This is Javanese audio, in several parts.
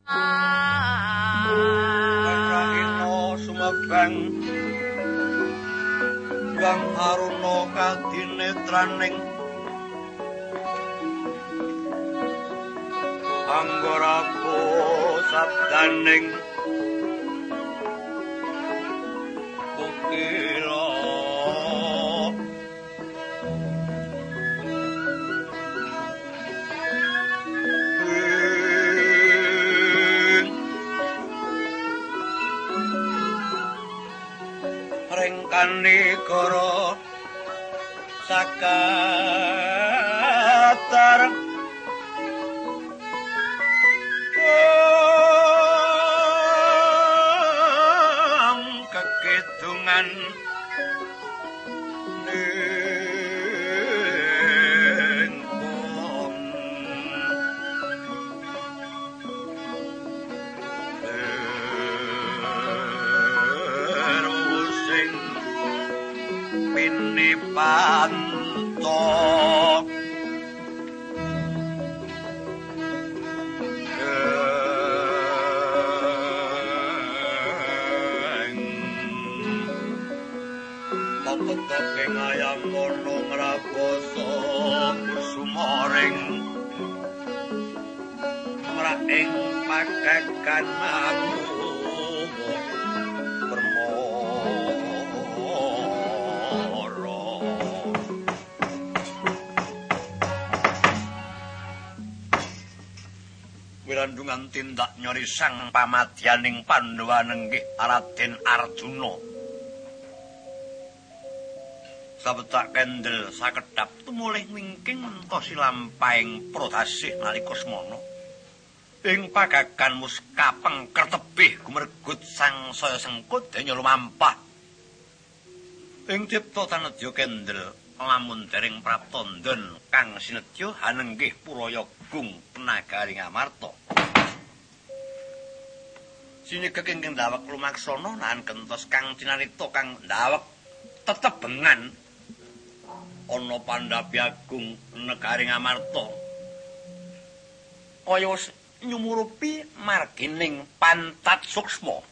Kacaino sumebang Yang Aruna kadinetraning Anggoraku sabdaning Kukira Rengkanigara sakatar kekidungan ningkon terusing pinipanto Topeng ayam mono ngraboso kusumoring mraing pagagan aku bermoro wirandungan tindak nyori sang pamadyaning Pandhawa nenggih Raden Arjuna sabetak kendel sakedhap tumulih wingking mentosi lampahing prodasih nalika semana ing pagagan muskapeng kertebih gumergut sang saya sengkut denya lumampah ing cipta tanedya kendel lamun dereng praptandhan kang sinedya hanenggih Purayagung Nagari Ngamarta sinegek ing ndawek lumaksana nahan gentos kang cinarita kang ndawek tetebengan ana Pandhapi Agung Negari Ngamarta kaya nyumurupi margining pantat suksma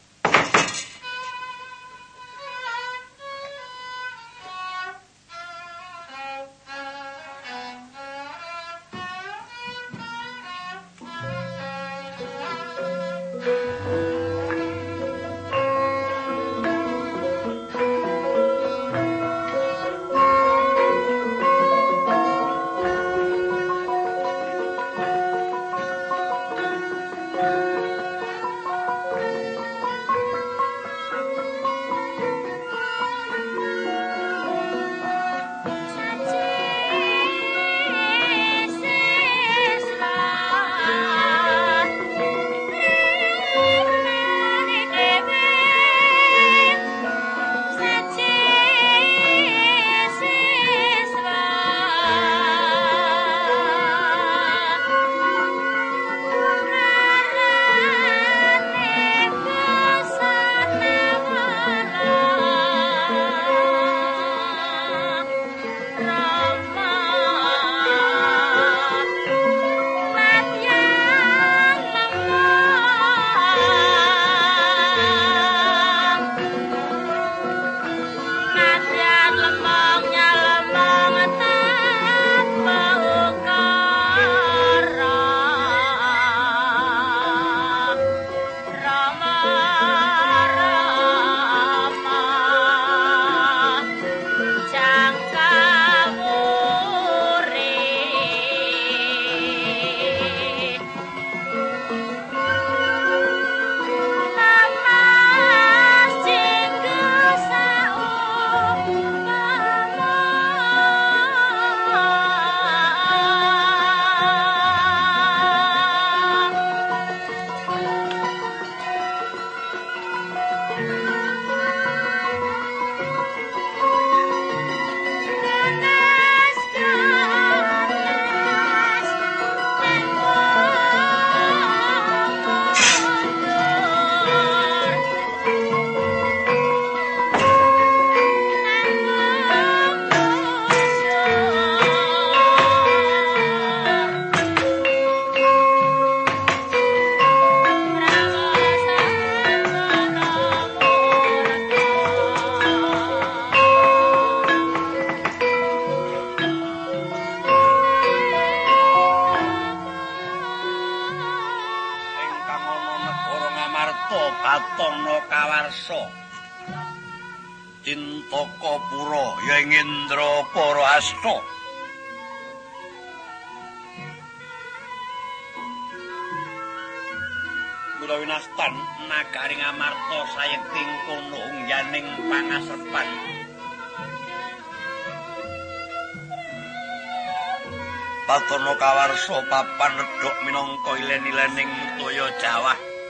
Amarta Batana Kawarsa Cintaka-pura ya Indra Parahasta Mula winastan nagaring Amarta sayekting kono ungyaning pangasepan Batana Kawarsa papan nedhok minangka ilen-ilening toya Jawa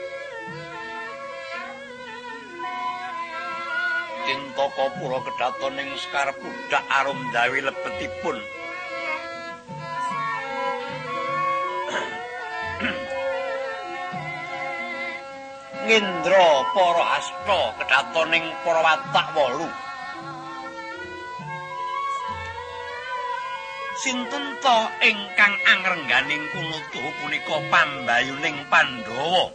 Cintaka-pura kedatoning Sekar Pudak arum ndawi lebetipun Indra Parahasta kedatoning para watak 8 Sinten ta ingkang angrengganing kunutuh punika pambayuning Pandhawa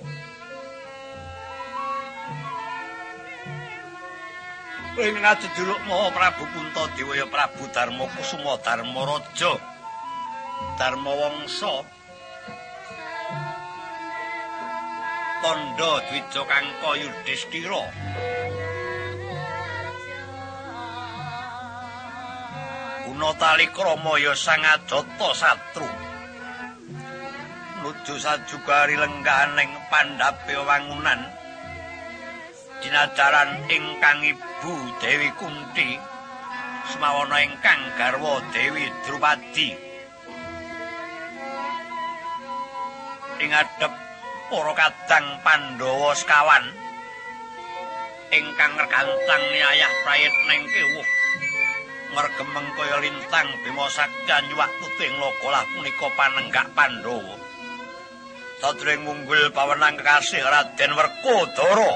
Ing ngajejuluk Maha Prabu Puntadewa ya Prabu Darmakusuma Dharmaraja Dharmawangsa Tandha Dwija Kangka Yudhistira Gunatali Krama ya Sangadata Satru nuju sajugari lengganing pandhape wangunan dinajaran ingkang ibu Dewi Kunti semawana ingkang garwa Dewi Drupadi ing adhep para kadang Pandhawa sekawan ingkang ngregantang nyayah prayitning kewuh ngregemeng kaya lintang Bima Sakti nyuwak tuting logolah punika panenggak Pandhawa sadurung munggul pawenang kekasih Raden Werkodara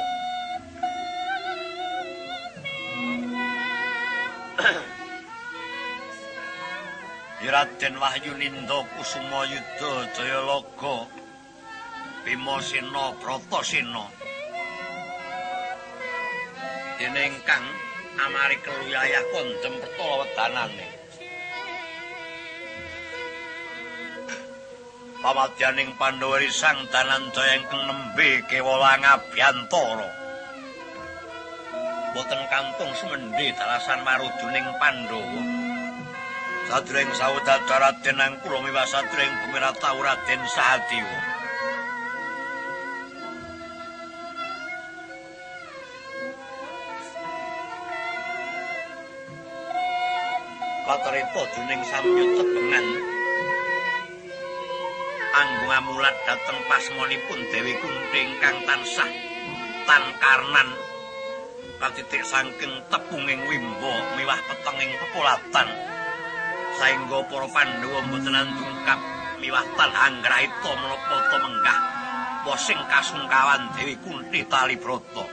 Raden Wahyuninda Kusuma Yudha Jayalaga Bimasena Bratasena dene ingkang amari keluyayah kondhem pertala wedanane pamadyaning Pandhawa risang Dananjaya ingkang nembe kewalang abiyantara boten kantung sumendhe dalasan marujuning Pandhawa sadurung sawetara Raden Angkura miwah sadurung bumiratahu Raden Sahadewa katreta juning samya tebengan anggung amulat dhateng pasmonipun Dewi Kunti ingkang tansah tan karnan katitik saking tepunging wimba miwah petenging pepulatan saengga para Pandhawa boten andungkap miwah tan anggrahita menapa ta menggah wasing kasungkawan Dewi Kunti Talibrata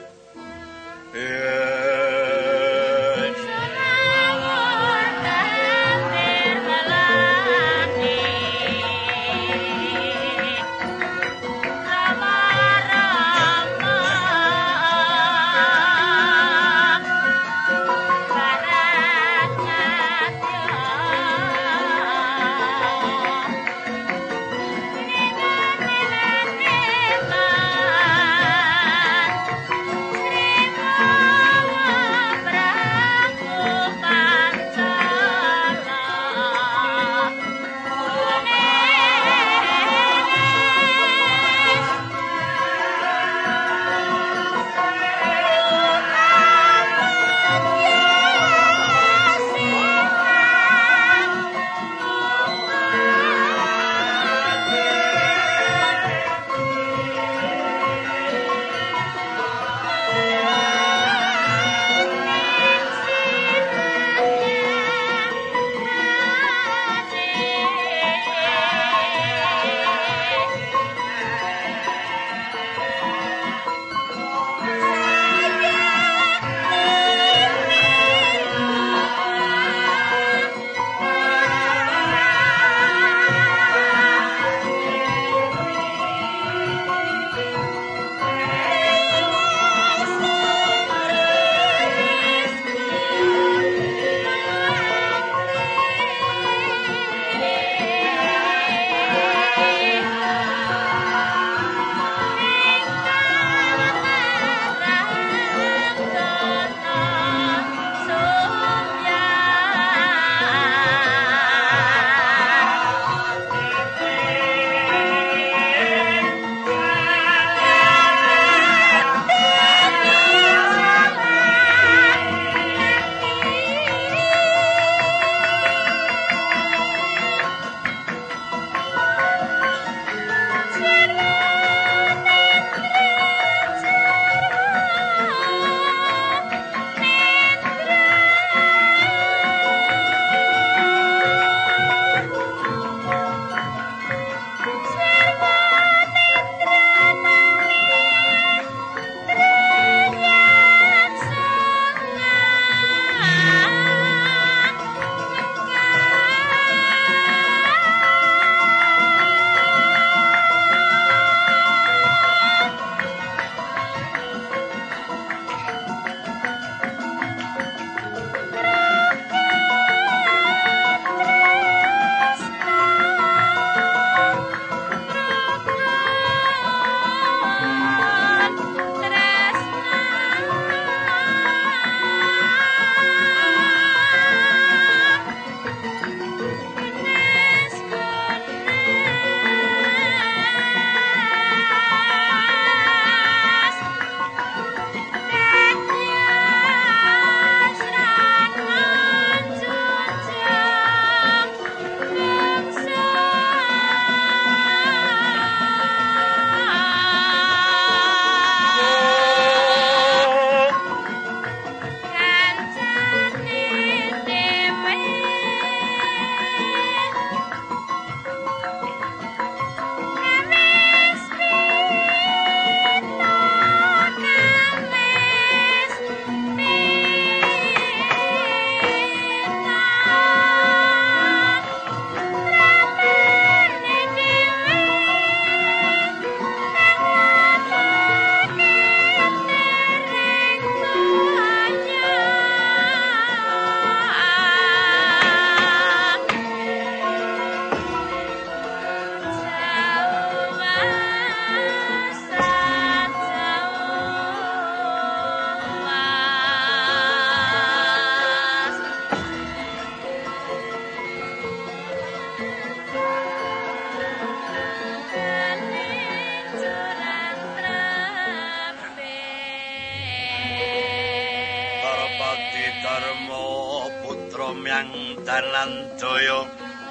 Dharma putra myang dalan jaya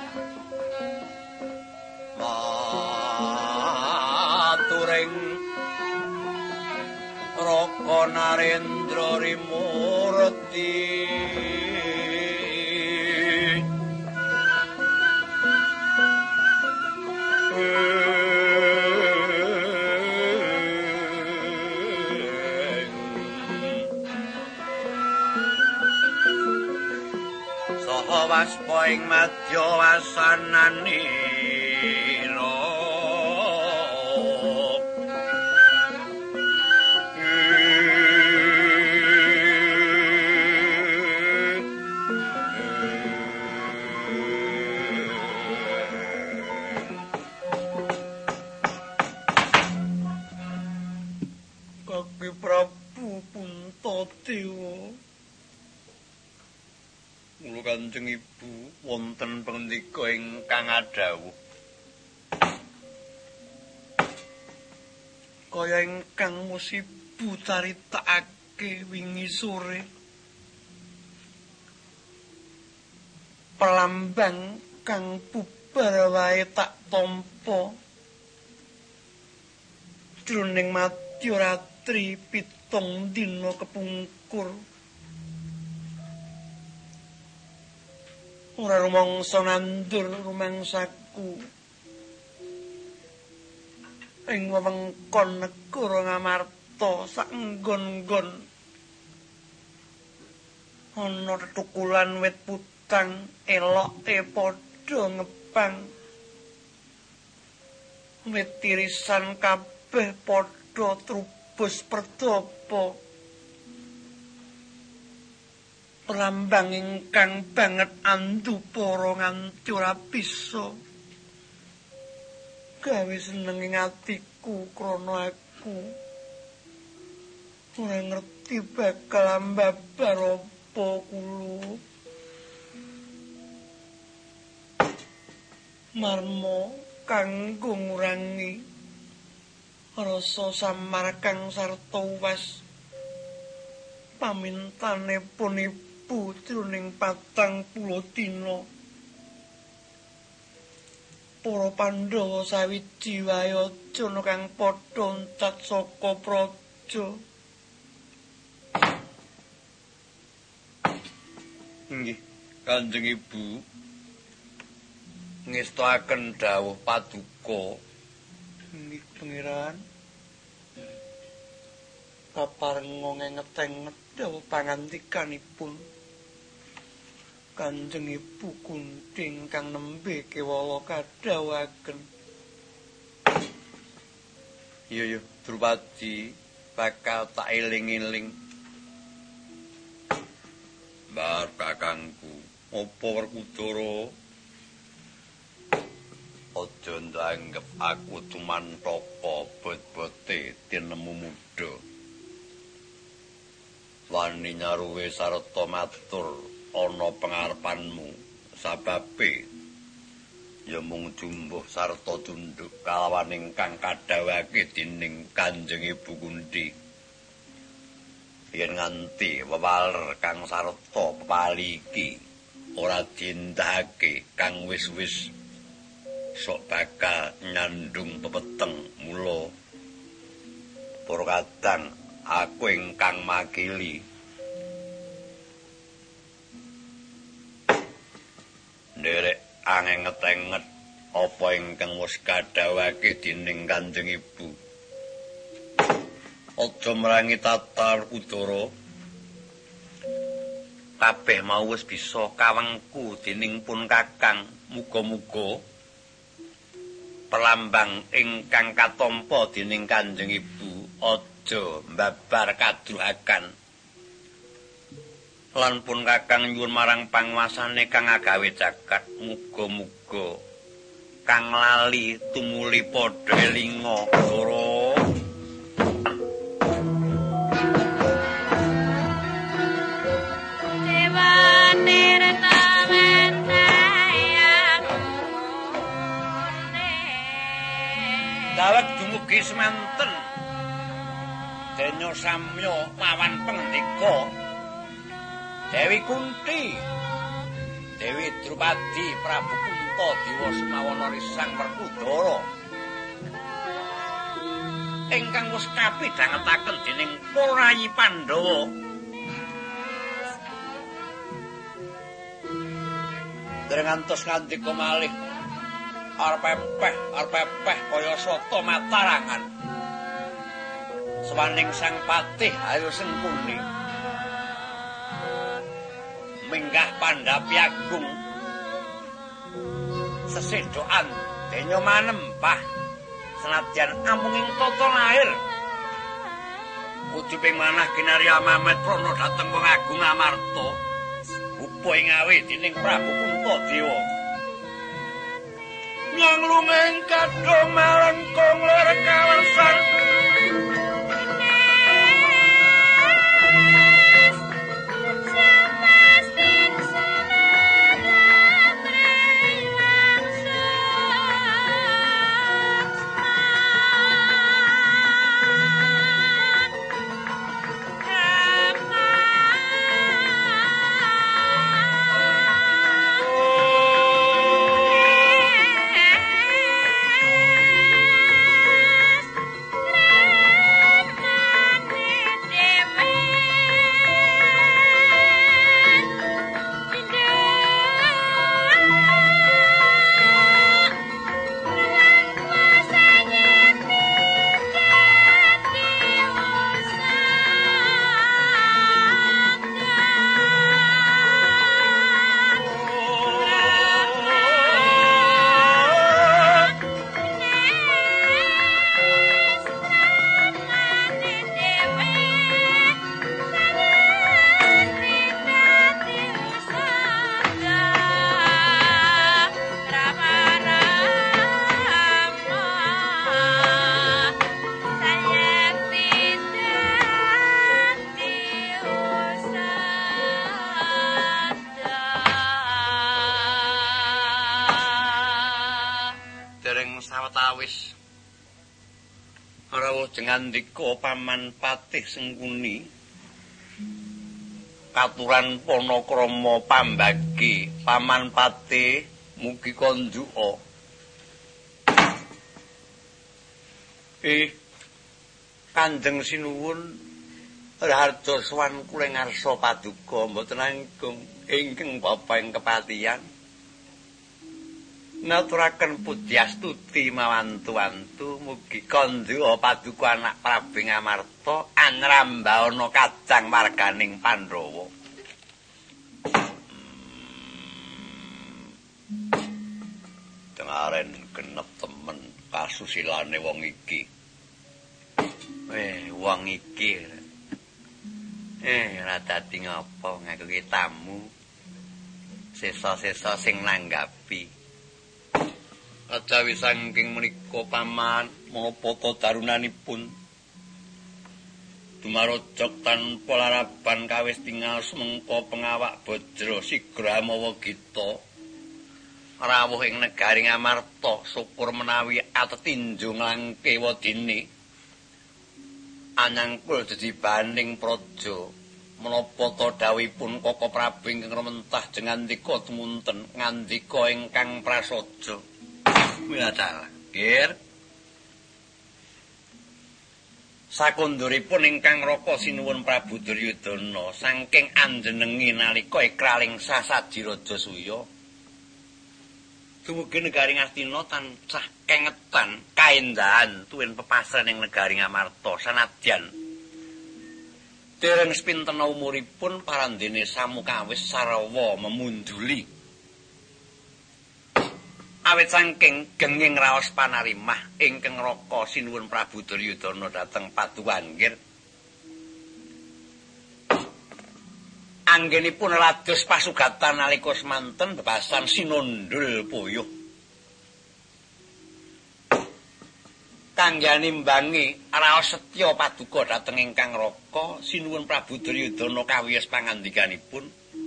maturing Raka Narendra Rimurti saha waspa ing madya wasananira Kaki Prabu Puntadewa. Mula Kanjeng Ibu wonten pangandika ingkang adhawuh. Kaya ingkang musibu caritakake wingi sore. Pelambang kang bubar wae tak tampa. Jroning madya ratri 7 dina kepungkur. Ora rumangsa nandur rumangsaku ing wewengkon negara Ngamarta sak nggon-nggon ana tetukulan wit putang eloke padha ngepang wit tirisan kabeh padha trubus perdapa pelambang ingkang banget andupara nganti ora bisa gawe seneng ing atiku krana aku ora ngerti bakal mbabar apa kulo marmo kanggo ngurangi rasa samar kang sarta uwas pamintanipun ibu jroning 40 dina para Pandhawa sawiji wae aja kang padha entat saka praja. Nggih, Kanjeng Ibu ngestakaken dawuh paduka. Nggih, Pangeran. Kaparenga ngeteng dawuh pangandikanipun. Kanjeng Ibu Kunting kang nembe kewala kadhawaken. Iya, Drupadi bakal tak eling-eling. Bar kakangku, apa Werkudara? Aja ndanggep aku tumantaka bot-bote tinemu muda. Wani nyaruwe sarta matur ana pangarepanmu sababe ya mung jumbuh sarta tunduk kalawan ingkang kadhawake dening Kanjeng Ibu Kunthi yen nganti wewaler kang sarta pepali iki ora diendhake kang wis-wis sok bakal nyandung pepeteng mula para kadang aku ingkang makili nderek angenget-enget apa ingkang wis kadhawake dening Kanjeng Ibu. Aja merangi tatar Udara. Kabeh mau wis bisa kawengku dening pun Kakang. Muga-muga pelambang ingkang katampa dening Kanjeng Ibu aja mbabar kadruhaken. Lan pun Kakang nyuwun marang panguwasane kang agawe jagat muga-muga kang lali tumuli padha elinga Ndara. Dewane retawen sayang dawet dumugi semanten denya samya lawan pangandika Dewi Kunti, Dewi Drupadi, Prabu Puntadewa Sumawana Risang Werkudara ingkang wis kapidhangetaken dening Porayi Pandhawa. Dereng ngantos ngandika malih arep pepeh kaya soto matarangan. Sawaning Sang Patih Ayu Sengkuni minggah Pandhapi Agung sesedokan denya manembah senadyan amunging tata lair ujuping manah kinarya Mamet Prana dhateng Wong Agung Amarta upa ing awe dening Prabu Puntadewa nyang lumeng kadhong malengkung ler kawersan sawetawis rawuh ngandika Paman Patih Sengkuni katuran Panakrama pambagi Paman Patih mugi konduka Kanjeng Sinuwun raharja sowan kula ngarsa paduka mboten langkung ingkang Bapak kepatihan naturaken pudyastuti mawantu-wantu mugi kandha paduka anak Prabu Ngamarta anrambana kadang marganing Pandhawa. Dengaren genep temen kasusilane wong iki. Wong iki. Ora dadi ngapa ngakuke tamu. Sesa-sesa sing nanggapi. Ajawi saking menika Paman menapa ta darunanipun dumarojok tanpa laraban kawis tinggal semengko pengawak Bajra Sigra mawa Gita rawuh ing negari Ngamarta syukur menawi atetinju nglangke wadine anyangkul jejibaning praja menapa ta dawuhipun Koko Prabu ingkang rementah jengandika tumunten ngandika ingkang prasaja. Winatala, nggih. Sakunduripun ingkang Raka sinuwun Prabu Duryudana saking anjenengi nalika ikraling sasaji Raja Suya. Dumugi negari Ngastina tansah kengetan kaendahan tuwin pepasran ing negari Ngamarta sanadyan dereng sepinten umuripun parandene samukawis sarwa memunduli. Awit saking genging raos panarimah ingkang Raka sinuwun Prabu Duryudana dhateng Paduanggir anggenipun lados pasugatan nalika semanten bebasan sinundul puyuh kangge nimbangi raos setya paduka dhateng ingkang Raka sinuwun Prabu Duryudana kawiyos pangandikanipun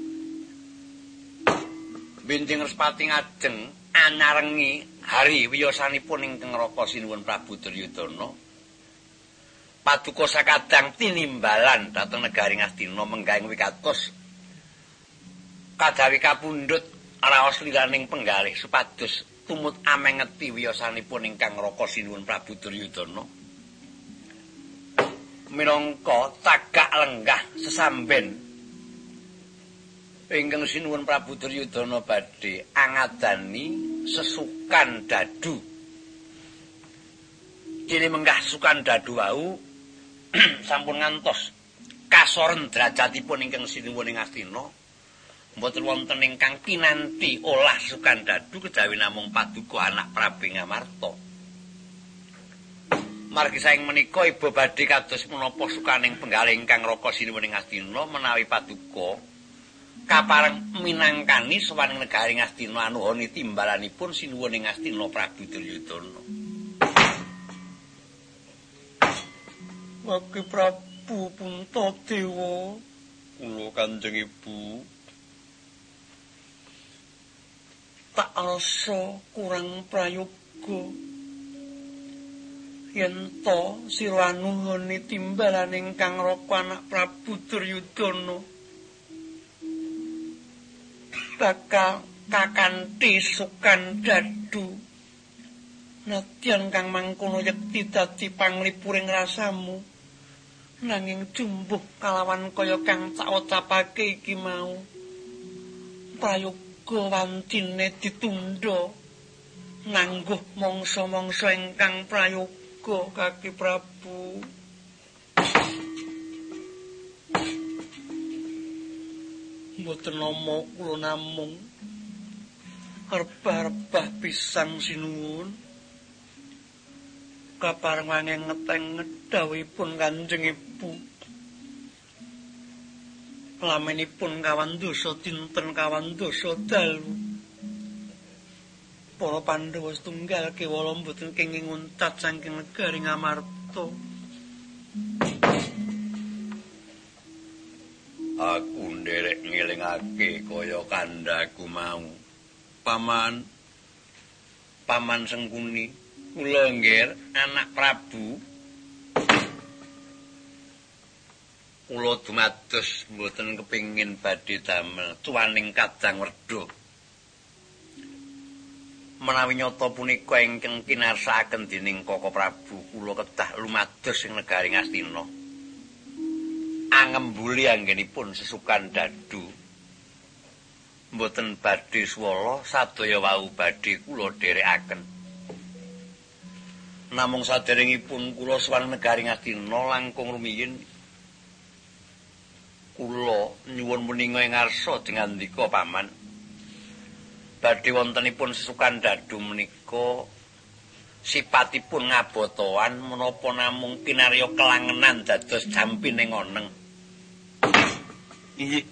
benjing Respati ngajeng anyarengi hari wiyosanipun ingkang Raka sinuwun Prabu Duryudana paduka sakadang tinimbalan dhateng negari Ngastina menggaing wikatos Kadawi kapundhut raos liraning penggalih supados tumut amengeti wiyosanipun ingkang Raka Sinuwun Prabu Duryudana. Minangka tagak lenggah sesamben ingkang Sinuwun Prabu Duryudana badhe angadani sesukan dadu. Dene menggah sukan dadu wau sampun ngantos kasoren derajatipun ingkang Sinuwun ing Astina. Mboten wonten ingkang kinanti olah sukan dadu kejawi namung Paduka anak Prabu Ngamarta. Margi saing menika iba badhe kados menapa sukaning penggalih ingkang Raka Sinuwun ing Astina menawi Paduka kapareng minangkani sawaning negari Astina anuhani timbalanipun Sinuwun ing Astina Prabu Duryudana. Wagi Prabu Puntadewa, kula Kanjeng Ibu tak rasa kurang prayoga yen to sira anuhani timbalan ingkang Raka anak Prabu Duryudana bakal kakanthi sukan dadu nadyan kang mangkono yekti dadi panglipuring rasamu nanging jumbuh kalawan kaya kang tak ucapake iki mau prayoga wantine ditunda nganggo mangsa-mangsa ingkang prayoga Kaki Prabu. Mboten nama kula namung rebah-rebah pisan Sinuwun kapareng wanging ngeteng dawuhipun Kanjeng Ibu. Lamenipun kawan dosa dinten kawan dosa dalu. Para Pandhawa setunggal kewala mboten kenging nguncat saking negari Ngamarta. Aku nderek ngelingake kaya kandhaku mau. Paman Sengkuni, kula nggih anak Prabu. Kula dumados mboten kepingin badhe damel tuwaning kadang werda. Menawi nyata punika ingkang kinarsakaken dening Kaka Prabu, kula kedah lumados ing negari Astina. Angembuli anggenipun sesukan dadu. Mboten badhe swala sadaya wau badhe kula dherekaken. Namung saderengipun kula sowan negari Astina langkung rumiyin kula nyuwun meninga ing ngarsa dingandika paman badhe wontenipun sesukan dadu menika sipatipun ngabotoan menapa namung kinarya kelangenan dados jampining oneng. Inggih.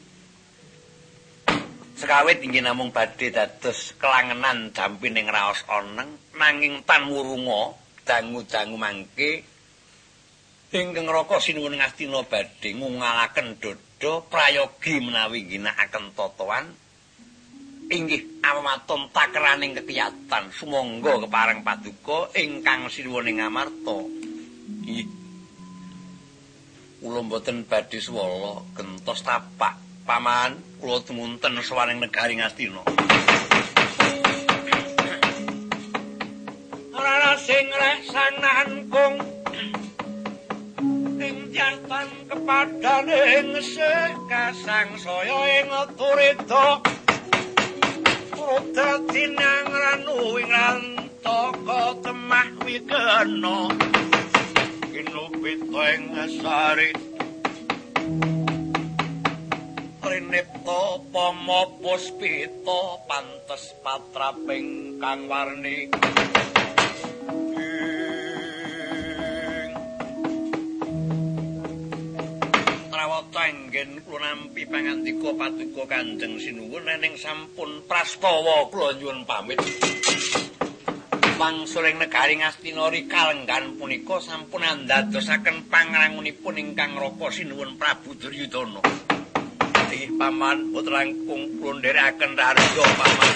Sekawit inggih namung badhe dados kelangenan jampining raos oneng nanging tan wurunga dangu-dangu mangke ingkang Raka Sinuwun Astina badhe ngungalaken dada prayogi menawi ginakaken totoan inggih amaton takeraning kekiyatan sumangga kepareng Paduka ingkang Sinuwun ing Ngamarta. Inggih. Kula mboten badhe swala gentos tapak paman kula tumunten sawaning negari Astina. Ora sing resanangkung ing jantan kepadaning sekasang saya ing turita dadi nang ranu ing rantaka temah wigana kinupita ing sari rinipta pama puspita pantes patraping kang warni Tanggen kula nampi pangandika Paduka Kanjeng Sinuwun ning sampun prastawa kula nyuwun pamit. Wangsuling negari Astina rikalenggan punika sampun andadosaken pangrangunipun ingkang Raka Sinuwun Prabu Duryudana. Inggih paman boten langkung kula nderekaken rarya paman.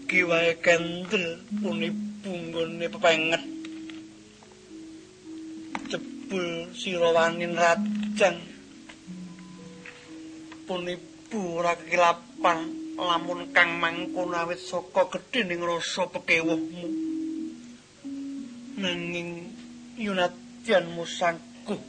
lagi wae kendel punipu nggone pepenget jebul sira wangin rajang punipu ora kekilapan lamun kang mangkono awit saka gedhening rasa pekewuhmu nanging yunadyanmu sangguh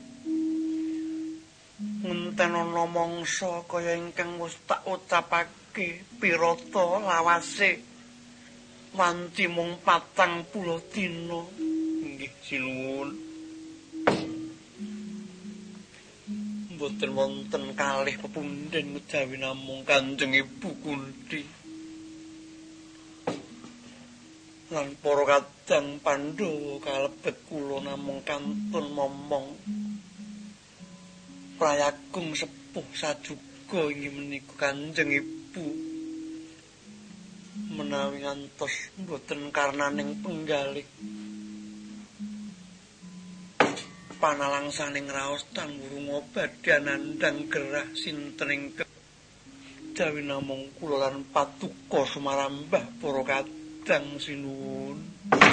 ngenten ana mangsa kaya ingkang wis tak ucapake pirata lawase wanci mung 40 dina nggih sinuwun mboten wonten kalih pepundhen mejawi namung Kanjeng Ibu Kunthi lan para kadang Pandhawa kalebet kula namung kantun momong prayagung sepuh sajuga inggih menika Kanjeng Ibu menawi ngantos mboten karnaning penggalih panalangsaning raos tan wurunga badhe nandhang gerah sinten ingkang jawi namung kula lan patuko sumarambah para kadang sinuwun.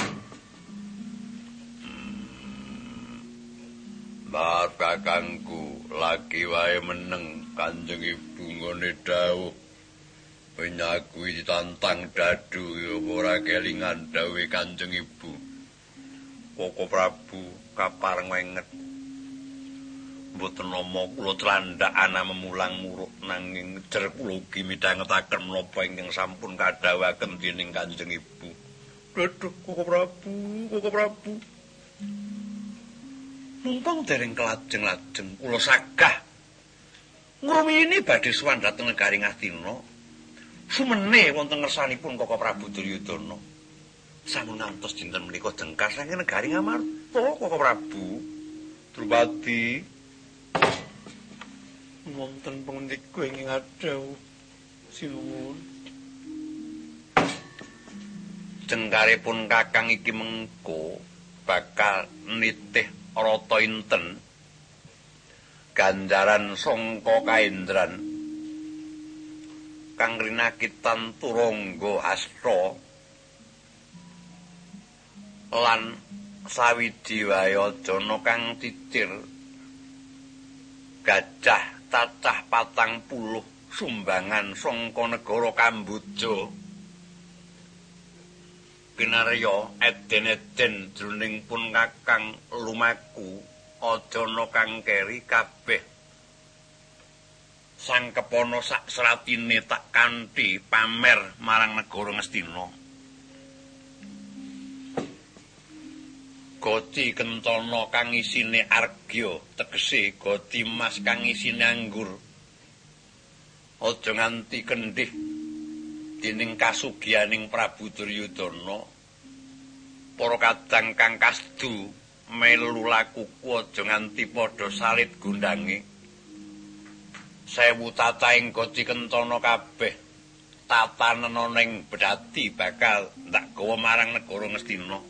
Maaf kakangku, lagi wae meneng Kanjeng Ibu ngene dawuh. Penyaku ditantang dadu ya ora kelingan dawuhe Kanjeng Ibu. Koko Prabu kapareng wenget. Mboten nama kula tlandak ana memulang muruk nanging jer kula ugi midhangetaken menapa ingkang sampun kadhawuhaken dening Kanjeng Ibu. Duh Koko Prabu. Mumpung dereng kelajeng-lajeng kula sagah ngrumiyini badhe sowan dhateng negari Ngastina. Sumene wonten ngersanipun Koko Prabu Duryudana. Sampun ngantos dinten menika dengkar saking negari Ngamarta Koko Prabu. Drupadi wonten pangandika ingkang adhawuh sinuwun. Jengkaripun Kakang iki mengko bakal nitih rata inten ganjaran sangka kaendran kang rinakitan turangga asta lan sawiji wae jana kang cicir gajah cacah 40 sumbangan sangka negara Kamboja kinarya eden-eden jroning pun Kakang lumaku ajana kang keri kabeh sangkepana sak seratine tak kanthi pamer marang negara Ngastina. Goti kentana kang isine argya tegese goti emas kang isine anggur aja nganti kendhih dening kasugianing Prabu Duryudana. Para kadang kang kasdu melu lakuku aja nganti padha salit gundange. 1000 cacahing goti kentana kabeh tatanen ana ing Bedati bakal ndak gawa marang negara Ngastina.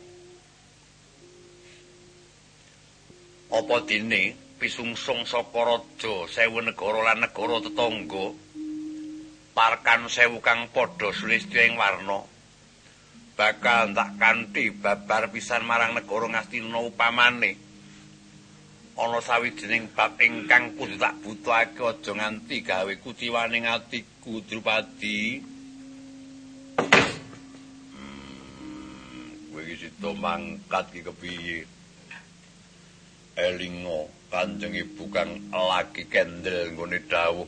Apa dene pisungsung saka raja 1000 negara lan negara tetangga parkan 1000 kang padha sulistya ing warna bakal tak kanthi babar pisan marang negara Ngastina upamane ana sawijining bab ingkang kudu tak butuhake aja nganti gawe kuciwaning atiku Drupadi. Kowe iki sida mangkat iki kepiye? Elinga Kanjeng Ibu kang lagi kendel nggone dawuh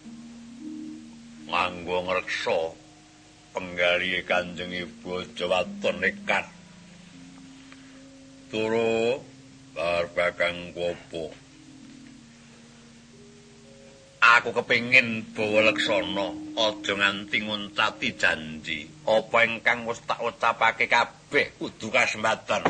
nganggo ngreksa penggalihe Kanjeng Ibu aja waton nekat. Turu Kakang Kopo. Aku kepengin bawa leksana aja nganti nguncati janji. Apa ingkang wis tak ucapake kabeh kudu kasembadan.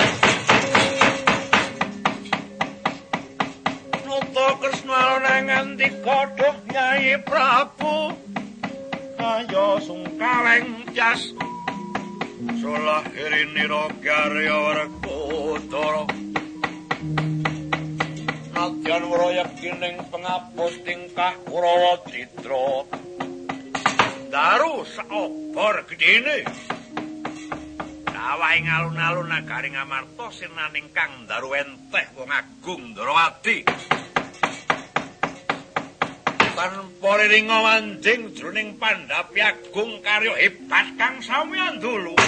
Nata Kresna nganti kodhoh Nyai Prabu. Ayo sungkaweng jas. Solahirinira karya Werkudara. Nadyan wraya kining pengapus tingkah Kurawa Citra daru saobor gedene. Dawaing alun-alun nagari Ngamarta sirnaning Kang Daru enteh wong agung Ndrawati. Tanpa riringa wanjing jroning pandhapi agung karya hebat kang samiyan dulu.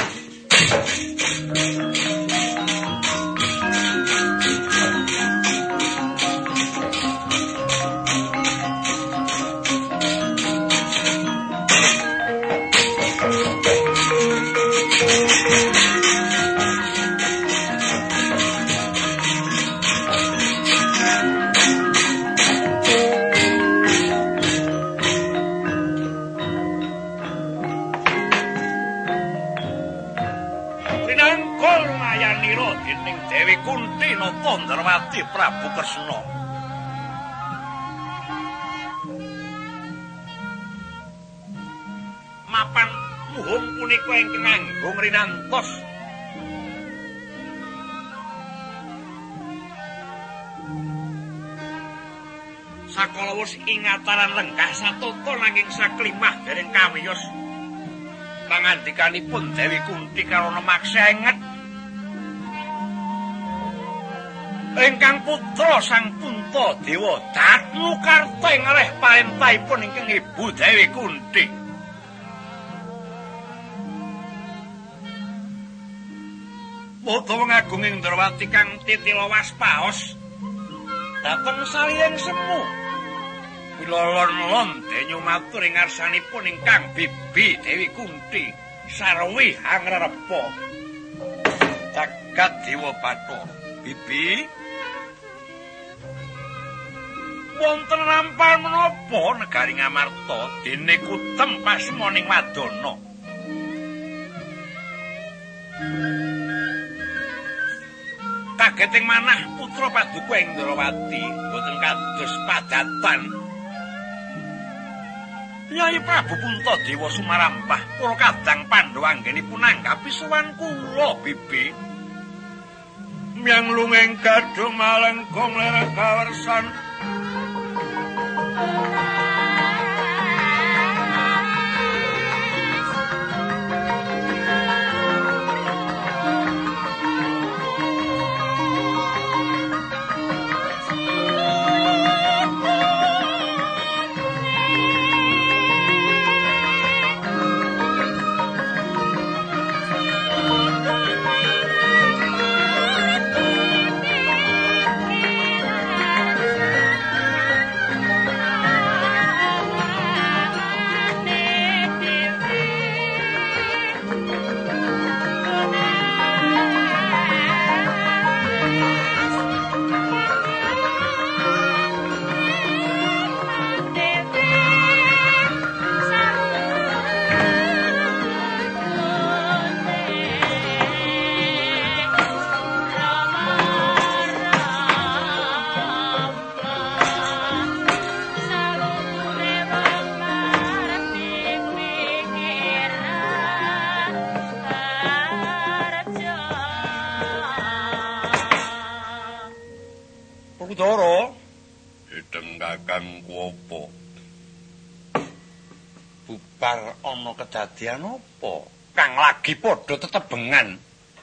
Ndrawati Prabu Kresna. Mapan muhung punika ingkang anggung rinantos. Sakala wus ingataran lenggah satata nanging saklimah dereng kamiyos. Pangandikanipun Dewi Kunti karo nemaksa enget. Ingkang putra Sang Puntadewa Datnukarta ngalih parentahipun ingkang Ibu Dewi Kunti. Bodha wong agung ing Ndrawati kang titila waspaos dhateng saliyeng semu. Wilolon denyu matur ing ngarsanipun ingkang Bibi Dewi Kunti sarwi angrerepa. Jagat Dewa Bathara. Bibi wonten rampal menapa negari Ngamarta dene kutem pasmoning Wadana. Kageting manah putra Paduka ing Ndrawati boten kados padatan. Nyai Prabu Puntadewa sumarampah para kadang Pandhawa anggenipun nanggapi sowan kula, Bibi. Miang lungeng gadung malengkung lereng kawersan. Doro sedeng kakang kuopo bubar ana kedadian apa kang lagi padha tetebengan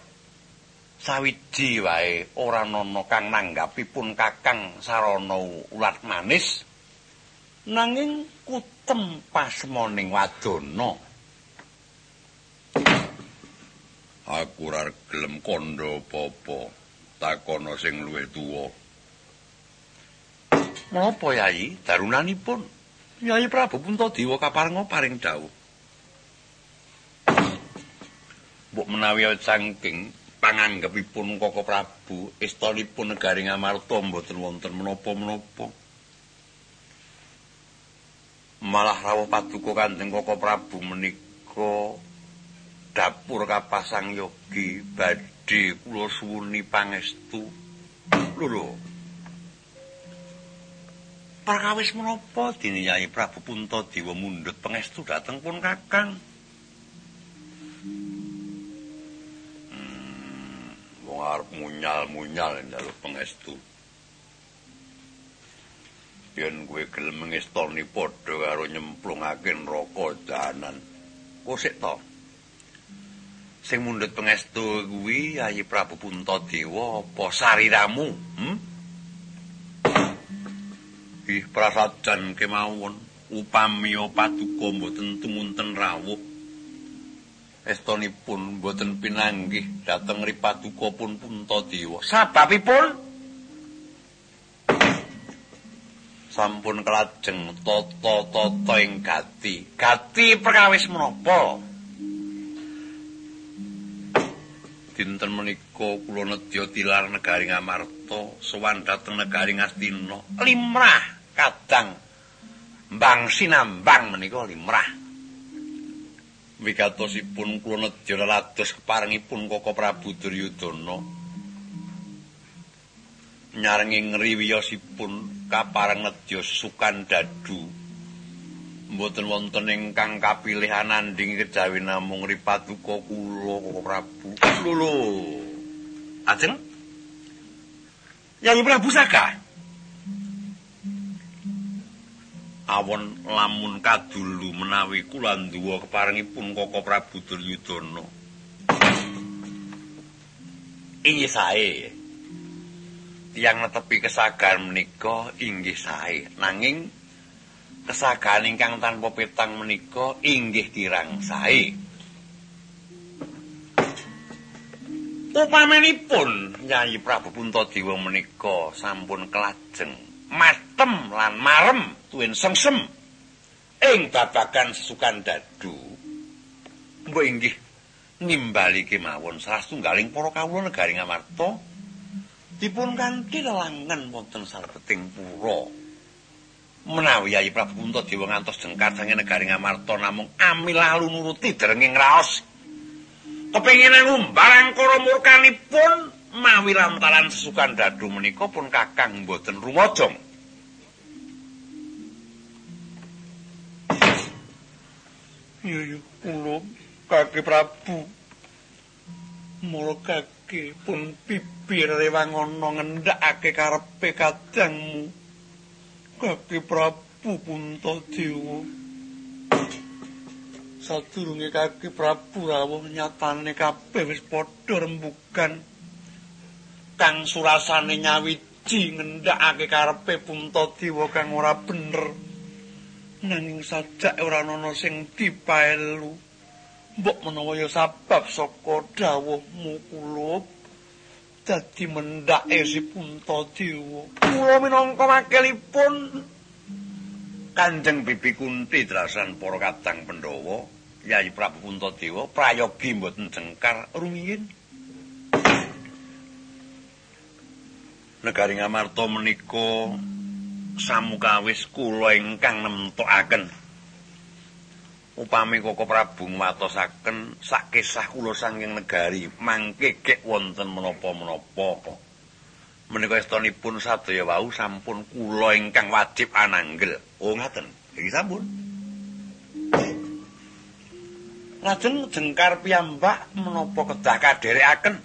sawiji wae ora ana kang nanggapipun kakang sarana ulat manis nanging kutem pasmoning Wadana. Aku ora gelem kandha apa-apa takono sing luwih tuwa. Napa Yai darunanipun? Yai Prabu Puntadewa kaparenga paring dawuh. Mbok menawi saking panganggepipun Koko Prabu istanipun negari Ngamarta mboten wonten menapa-menapa. Malah rawuh paduka Kanjeng Koko Prabu menika dapur kapasang yogi badhe kula suwuni pangestu. Lho. Perkawis menapa dene Yai Prabu Puntadewa mundhut pangestu dhateng pun kakang? Wong arep munyal-munyal njaluk pangestu. yen kowe gelem ngestoni padha karo nyemplungake neraka jahanan. Kok sik to? Sing mundhut pangestu kuwi Yayi Prabu Puntadewa apa sariramu? Ih prasajan kemawon upami paduka mboten tumunten rawuh. Estonipun mboten pinanggih dhateng Ripaduka pun Puntadewa. Sababipun sampun kelajeng tata-tata ing gati. Gati perkawis menapa? Dinten menika kula nedya tilar negari Ngamarta sowan dhateng negari Ngastina. Limrah kadang mbang sinambang menika limrah. Wigatosipun kula nedya lelados keparengipun Kaka Prabu Duryudana. Nyarengi ngriwiyosipun kapareng nedya Sukan Dadu. Mboten wonten ingkang kapilih ananding kejawi namung Ripaduka kula Kaka Prabu. Lho. Ajeng? Yayi Prabu Saka. Awon lamun kadulu menawi kula nduwa keparengipun Kaka Prabu Duryudana. Inggih sae. Tiyang netepi kesagan menika inggih sae. Nanging kesagaan ingkang tanpa petang menika inggih kirang sae. Upamenipun Yayi Prabu Puntadewa menika sampun kelajeng matem lan marem tuwin sengsem ing babagan Sukan Dadu. Mbok inggih nimbali kemawon salah setunggaling para kawula negari Ngamarta dipun kanthi lelangan wonten salebeting pura. Menawi Yayi Prabu Puntadewa ngantos jengkar saking negari Ngamarta namung amilalu nuruti derenging raos. Kepengin ngumbarang kara murkanipun mawi lantaran Sukan Dadu menika pun kakang mboten rumajang. Iya kula Kaki Prabu. Mula kaki pun pipir rewangono ngendhakake karepe kadangmu. Kaki Prabu Puntadewa. Sadurunge Kaki Prabu rawuh nyatane kabeh wis padha rembugan. Kang surasane nyawiji ngendhakake karepe Puntadewa kang ora bener. Nanging sajak ora ana sing dipaelu. Mbok menawa ya sabab saka dawuhmu kula dadi mendhake si Puntadewa. Kula minangka wakilipun Kanjeng Bibi Kunti drasan para kadang Pandhawa, Yayi Prabu Puntadewa prayogi mboten jengkar rumiyin. Negari Ngamarta menika samukawis kula ingkang nemtokaken. Upami Kaka Prabu ngwatosaken sak kisah kula saking negari mangke gek wonten menapa-menapa. Menika estunipun sadaya wau sampun kula ingkang wajib ananggel. Oh ngaten. Iki sampun. Lajeng jengkar piyambak menapa kedah kadherekaken.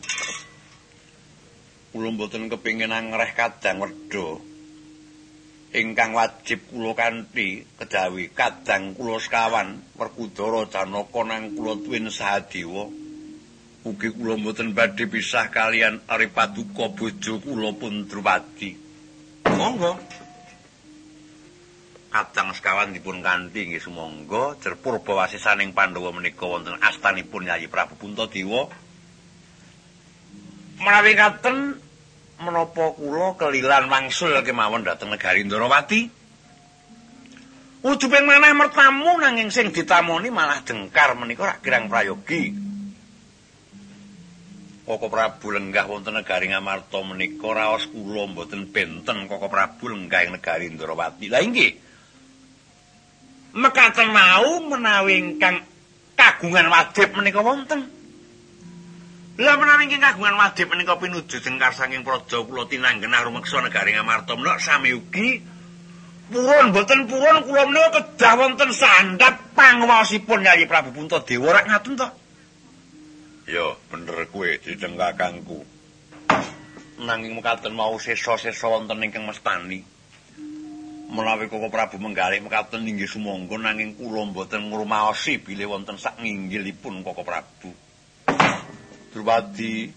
Kula mboten kepengin angreh kadang wedha. Ingkang wajib kula kanthi kejawi kadang kula sekawan Werkudara Janaka nang kula tuwin Sahadewa. Ugi kula mboten badhe pisah kalian Ripaduka bojo kula Pundrapati. Monggo. Kadang sekawan dipun kanthi nggih sumangga jer purba wasisaning Pandhawa menika wonten astanipun Yayi Prabu Puntadewa. Menawi katen menapa kula kelilan wangsul kemawon dhateng negari Ndarawati. Ujuping maneh mertamu nanging sing ditamoni malah jengkar menika rak kirang prayogi. Kaka Prabu lenggah wonten negari Ngamarta menika raos kula mboten benten Kaka Prabu lenggah ing negari Ndarawati. Lah inggih. Mekaten mau menawi ingkang kagungan wajib menika wonten. Lah menawi ingkang kagungan wajib menika pinuju jengkar saking praja kula tinanggenah rumeksa negari Ngamarta menika sami ugi purun boten purun kula menika kedah wonten sandhap panguwasipun Yayi Prabu Puntadewa rak ngaten to. Ya bener kowe dideng kakangku. Nanging mekaten mau sesa-sesa wonten ingkang mestani. Menawi Koko Prabu menggalih mekaten inggih sumangga nanging kula mboten ngrumaosi bilih wonten sak nginggilipun Koko Prabu. Durwadi.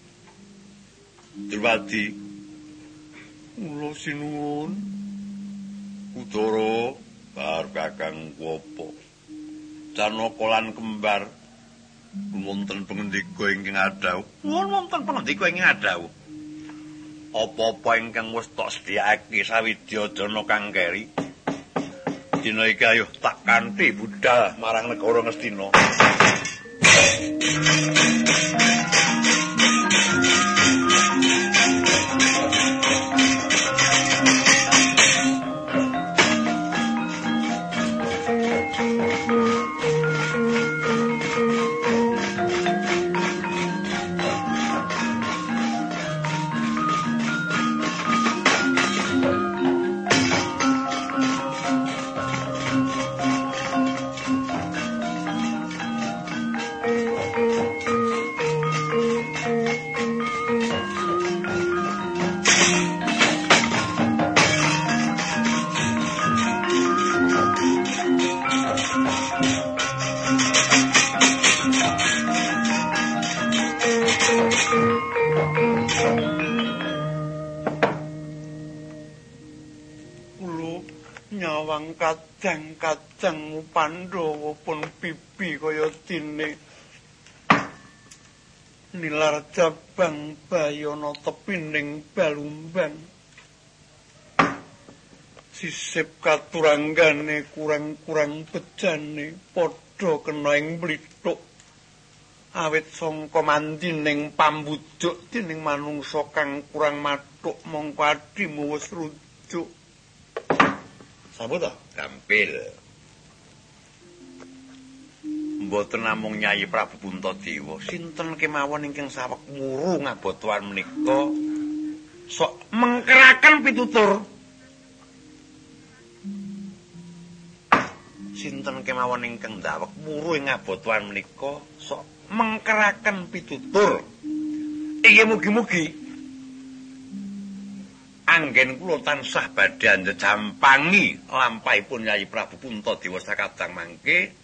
Kula sinuwun. Udara bar Kakang Kuwapa. Janaka lan kembar wonten pangendika ingkang adhawuh. Wonten pangendika ingkang adhawuh. Apa-apa ingkang wis tok sedhiyakake Sawidyadana Kang Keri. Dina iki ayo tak kanthi budal marang negara Ngastina. Kadang-kadang Pandhawa pun pipi kaya dene nilar jabang bayana tepining balumbang sisip katuranggane kurang-kurang bejane padha kena ing mlithuk awit sangka mandining pambuduk dening manungsa kang kurang mathuk mongko adimu wis rujuk. Sampun ta? Gampil. Mboten namung Nyai Prabu Puntadewa, sinten kemawon ingkang saweg muru ngabotohan menika sok mengkeraken pitutur. Sinten kemawon ingkang ndawek muru ing ngabotohan menika sok mengkeraken pitutur. Inggih mugi-mugi anggen kula tansah badhe njampangi lampahipun Nyai Prabu Puntadewa sakadang mangke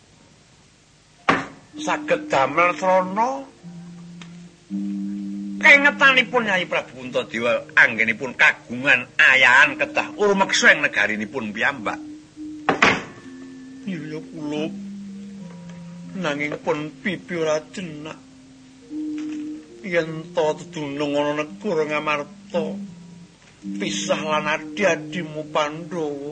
saged damel srana kengetanipun Nyai Prabu Puntadewa anggenipun kagungan ayahan kedah urmeksa ing negarinipun piyambak. Ya kula nanging pun pipi ora jenak yen ta dunung ana negara Ngamarta pisah lan adi-adimu Pandhawa.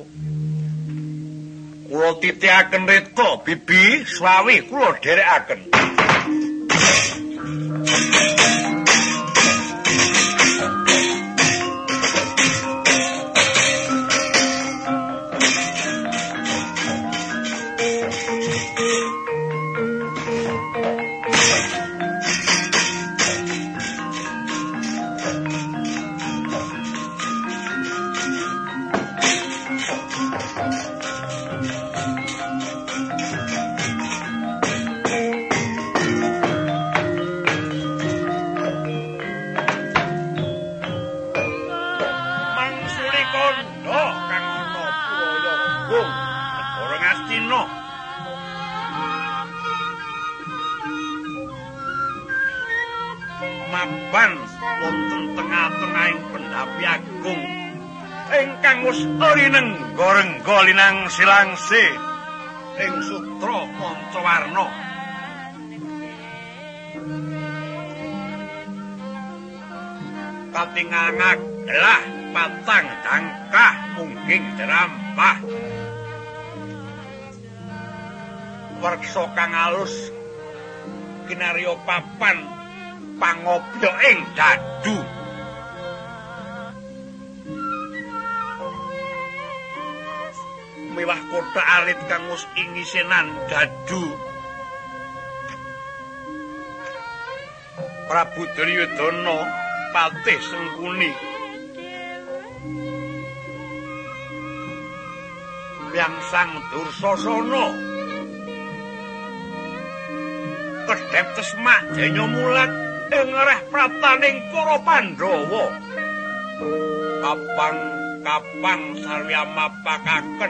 Kula titihaken reta bibi swawi kula dherekaken. Maban wonten tengah-tengahing pendhapi agung ingkang wis rinengga-rengga linang silangse ing sutra mancawarna. Katingal lah patang dangkah mungging jerampah. Werksa kang alus kinarya papan pangobya ing dadu. Miwah kothak alit kang wis ingisinan dadu. Prabu Duryudana patih Sengkuni yang sang Dursasana kedhep tesmak denya mulat ing reh prataning para Pandhawa. Kapang kapang sarwi mapakaken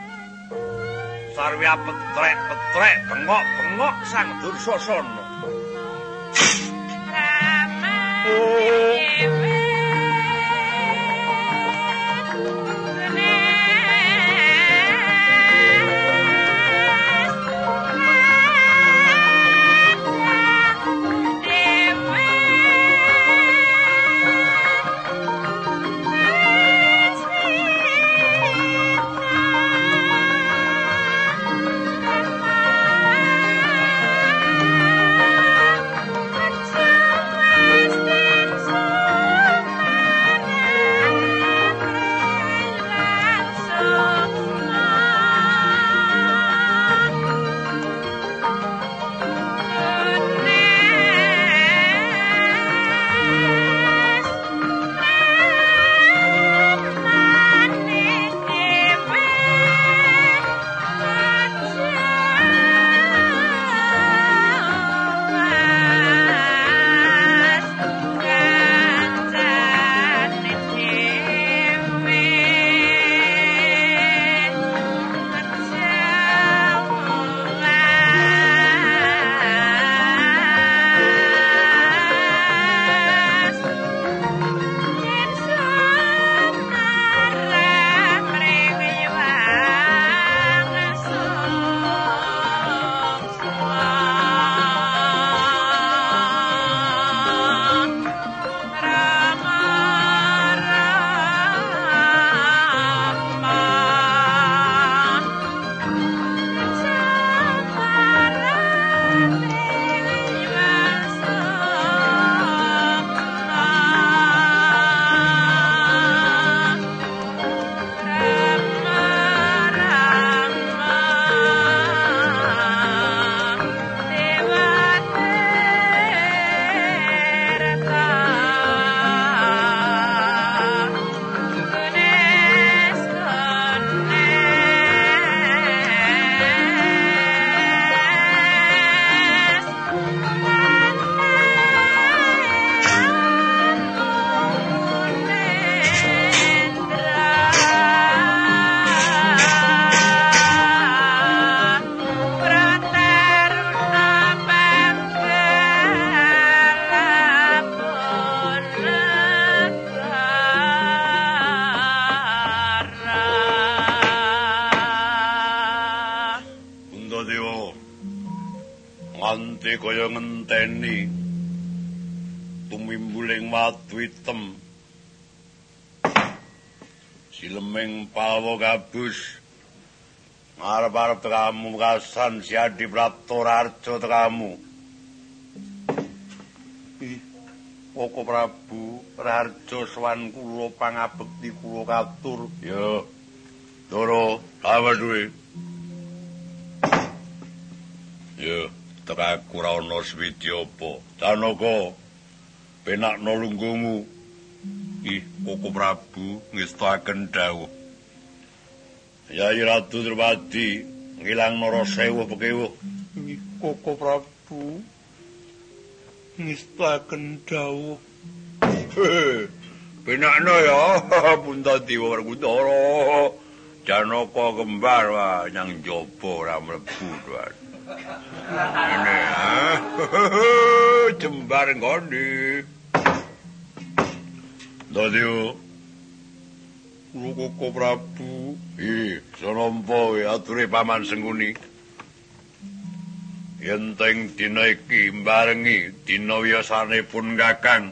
sarwi petrek-petrek bengok-bengok sang Dursasana. Nganti kaya ngenteni tumimbuling watu item sileming palwa gabus ngarep-arep tekamu kasan si Adi Prapto Rarjo tekamu. Koko Prabu Rarjo sowan kula pangabekti kula katur. Ya. Doro, apa duwe? Ya. Tekaku ra ana switi apa. Janaka penak nulunggumu. Koko Prabu ngestakaken dawuh. Yai Ratu Drupadi ngilang nara sewuh pekewuh. Koko Prabu ngestakaken dawuh. Penakno ya Puntadewa Werkudara. Janaka kembar wae nyang njaba ora mlebu tuan. Ini jembar ngene. Dadio Koko Prabu, sanampa ature Paman Sengkuni. Yen teng dina iki mbarengi dina wiyosanipun Kakang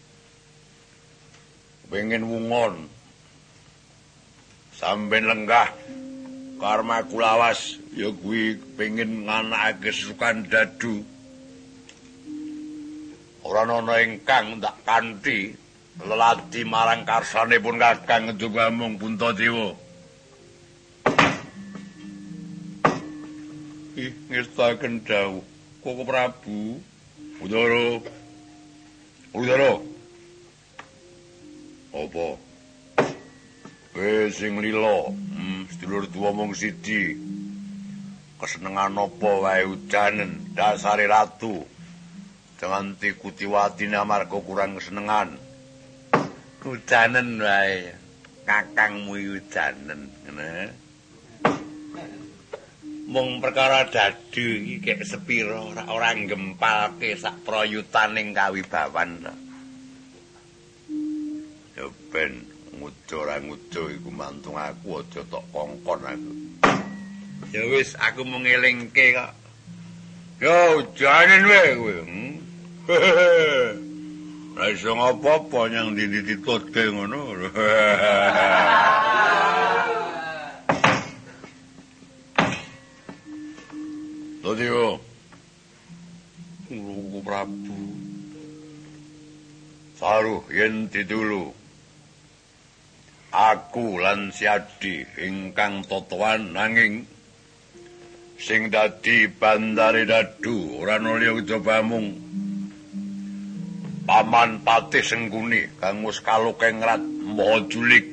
pengen wungon sampeyan lenggah karma kulawas ya kuwi pengen nganakake sukan dadu. Ora ana ingkang tak kanthi leladi marang karsanipun Kakang Ngedungamung Puntadewa. Ngestaken dawuh Koko Prabu. Udara. Apa? Sing lila, sedulur tuwa mung siji. Kesenengan apa wae ujanen dasare ratu. Jangan Kutiwati amarga kurang kesenengan. Ujanen wae. kakangmu Yudanen ngene. Mung perkara dadu iki kek sepira ora ngempalke sak prayutaning kawibawan to. Ya ben ngudo ora ngudo iku mantung aku aja tok kongkon aku. Ya wis aku mung ngelingke kok. Yo janen wae kowe. Ora iso apa-apa nyang ndi ditutke ngono. Tadiyo, Guru Prabu, saruh yen didulu, aku lan Siadi ingkang totoan nanging, sing dadi bandare dadu ora nulya coba mung, Paman Patih Sengguni kang wis kalukengrat Maha Julik.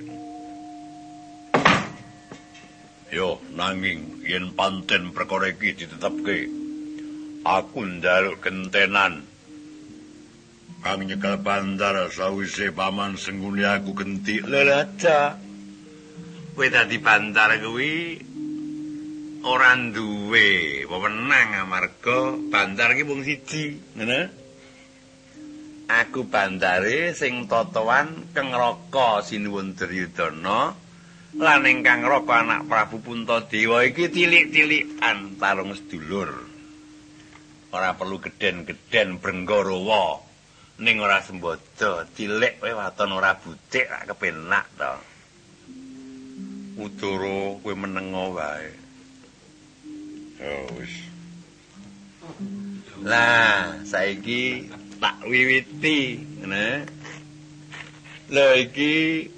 Yo nanging yen panten perkara iki ditetepke aku njaluk gentenan kang nyekel bandar sawise Paman Sengguni aku genti lelaja kowe dadi bandar kuwi ora duwe wewenang amarga bandar iki mung siji ngene aku bandare sing totoan Keng Raka Sinuwun Duryudana lan ingkang Raka anak Prabu Puntadewa iki tilik-tilikan tarung sedulur. Ora perlu gedhen-gedhen Brenggarawa ning ora sembodo, tilik kowe waton ora butik rak kepenak to. Udara kowe menengo wae. Ya wis. Lah, saiki tak wiwiti, ngene. Lha iki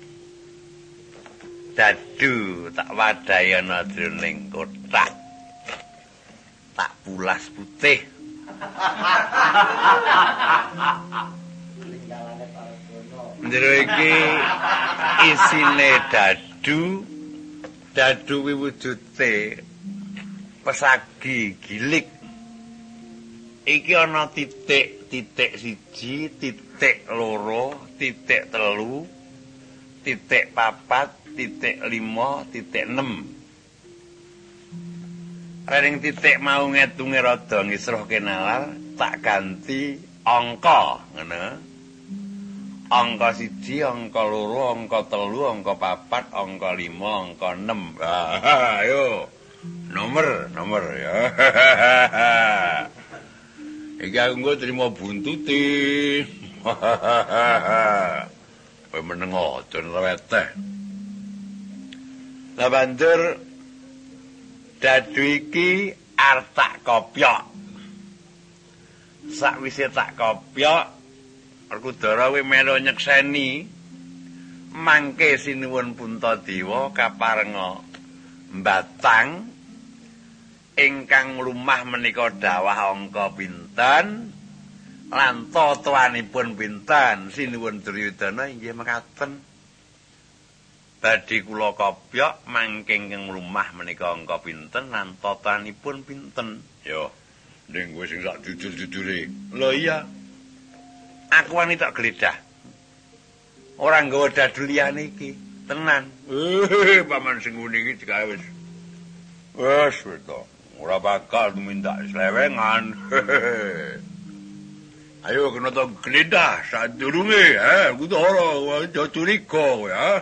dadu tak wadahi ana jroning kothak tak pulas putih njero iki isine dadu wiwujute pesagi gilik iki ana titik 1, titik 2, titik 3, titik 4, titik 5, titik 6. Rering titik mau ngetunge rada ngisruh kenalar tak ganti angka ngono. Angka 1, angka 2, angka 3, angka 4, angka 5, angka 6. Ayo. Nomor ya. Iki aku nggo trimo buntuti. Kowe menengo aja reweteh. Lah banjur dadu iki arep tak kopyok. Sakwise tak kopyok, Werkudara kowe melu nyekseni mangke Sinuwun Puntadewa kaparenga mbatang ingkang lumah menika dawah angka pinten lan totoanipun pinten Sinuwun Duryudana inggih mekaten. Badhe kula kopyok mangke ingkang lumah menika angka pinten lan totoanipun pinten. Yo, ning kowe sing sak jujur-jujure. Lho iya. Aku wani tak gledah. Ora nggawa dadu liyane iki, tenan. Paman Sengguni iki digawe wis. Wes to. Ora bakal minta slewengan. Ayo kena to gledah sadurunge, kudu ora aja curiga kowe, ha.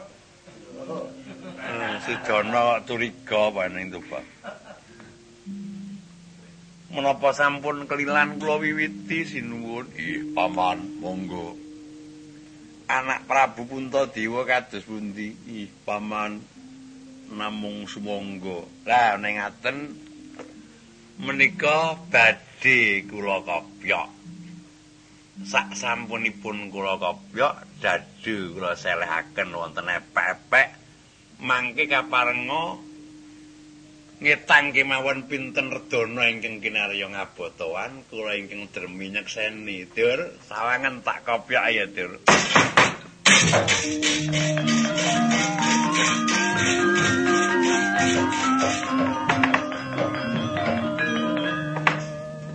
Sujana curiga paning to, Pak. Menapa sampun kelilan kula wiwiti sinuwun? Ih, Paman, monggo. Anak Prabu Puntadewa kados pundi? Ih, Paman, namung sumangga. Lah ning ngaten menika badhe kula kopyok. Sak sampunipun kula kopyok dadu kula selehaken wonten epek-epek mangke kaparenga ngetang kemawon pinten redana ingkang kinarya ngabotoan kula ingkang dermi nyekseni. Dur, sawangen tak kopyok ya, Dur.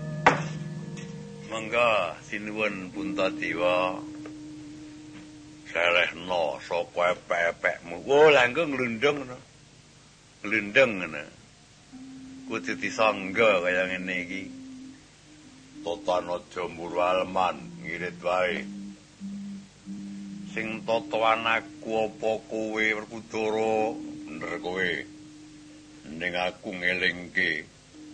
Monggo Sinuwun Puntadewa selehno saka epek-epekmu. Oh, lha engko nglundung ngono. Nglundung ngono. Kudu disangga kaya ngene iki. Totan aja mburu alman, ngirit wae. Sing totoan aku apa kowe Werkudara? Bener kowe. Ning aku ngelingke.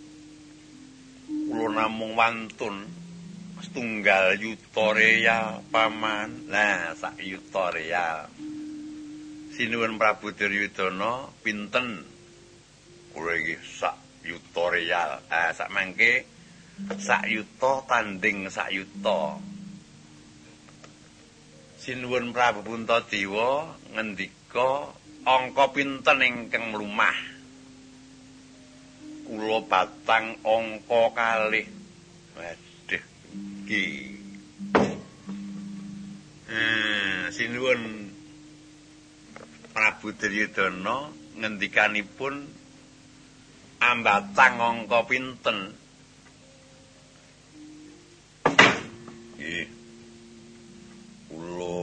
Kula namung wantun setunggal yuta real paman. Lah sak yuta real. Sinuwun Prabu Duryudana pinten? Kula iki sak yuta real. Sak mangke sak yuta tanding sak yuta. Sinuwun Prabu Puntadewa ngendika angka pinten ingkang mlumah. Kula batang angka kalih. Waduh iki. Sinuwun Prabu Duryudana ngendikanipun ambatang angka pinten? Nggih. Kula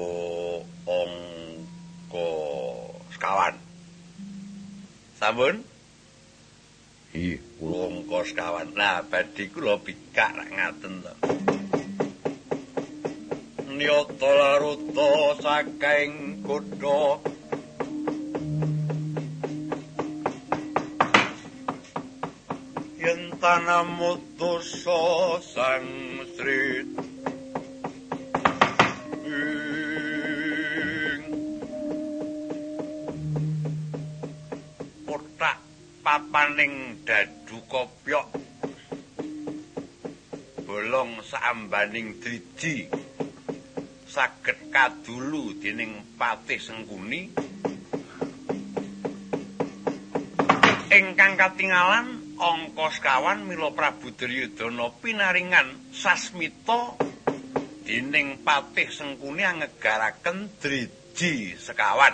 angka sekawan. Sampun? Nggih, kula angka sekawan. Nah, badhe kula bikak rak ngaten to. Nyata laruta saking kutha yen tanah mutusa sang Sri kotak papaning dadu kopyok bolong saambaning driji saged kadulu dening Patih Sengkuni ingkang katingalan angka sekawan mila Prabu Duryudana pinaringan sasmita dening Patih Sengkuni ngegaraken driji sekawan.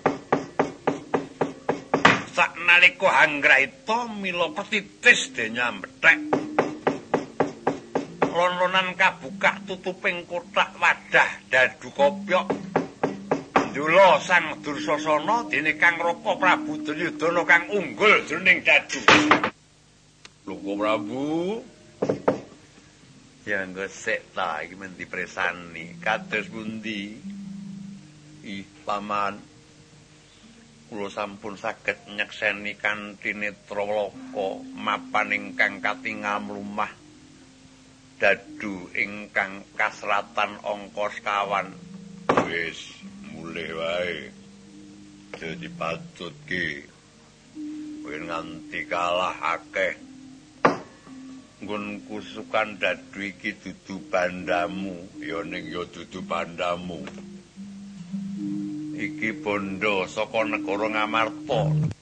Saknalika hanggraita mila petitis denyambethek lon-lonan kabukak tutuping kotak wadah dadu kopyok ndula sang Dursasana dene Kang Raka Prabu Duryudana kang unggul jroning dadu. Lho Prabu. Ya engko sik ta iki men dipresani kados pundi? Ih paman kula sampun saged nyekseni kanthi netra loka mapan ingkang katingal mlumah dadu ingkang kasratan angka sekawan. Wis mulih wae. Dadi patutke kowe nganti kalah akeh. Nggon kusukan dadu iki dudu bandamu, ya ning ya dudu bandamu. Iki bondo saka negara Ngamarta.